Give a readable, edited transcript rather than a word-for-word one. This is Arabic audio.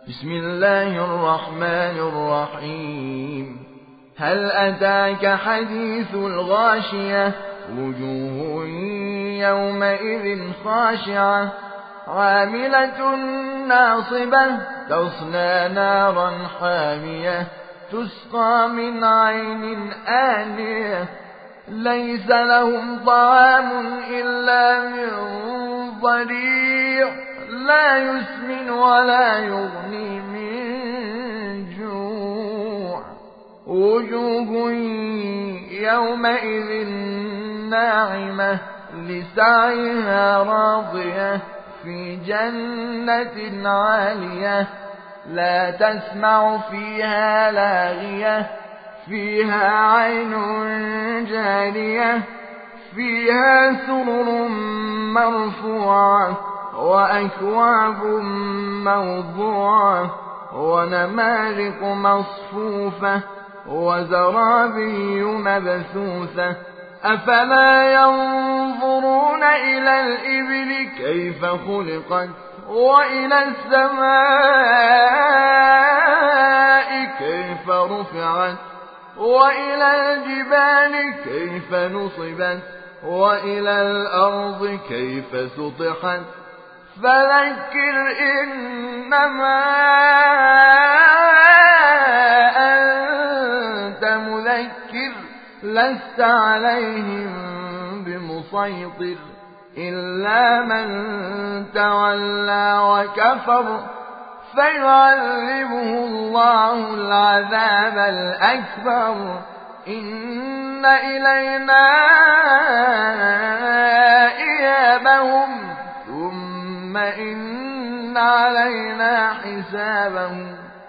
بسم الله الرحمن الرحيم. هل أتاك حديث الغاشية؟ وجوه يومئذ خاشعة عاملة ناصبة تصلى نارا حامية تسقى من عين آنية ليس لهم طعام إلا من ضريع لا يسمن ولا يغني من جوع. وجوه يومئذ ناعمة لسعيها راضية في جنة عالية لا تسمع فيها لاغية فيها عين جارية فيها سرر مرفوعة وأكواب موضوعة ونمارق مصفوفة وزرابي مبثوثة. أفلا ينظرون إلى الإبل كيف خلقت وإلى السماء كيف رفعت وإلى الجبال كيف نصبت وإلى الأرض كيف سطحت. فذكر إنما أنت مذكر لست عليهم بمسيطر إلا من تولى وكفر فيعذبه الله العذاب الأكبر. إن إلينا إيابهم ثم إن علينا حسابهم.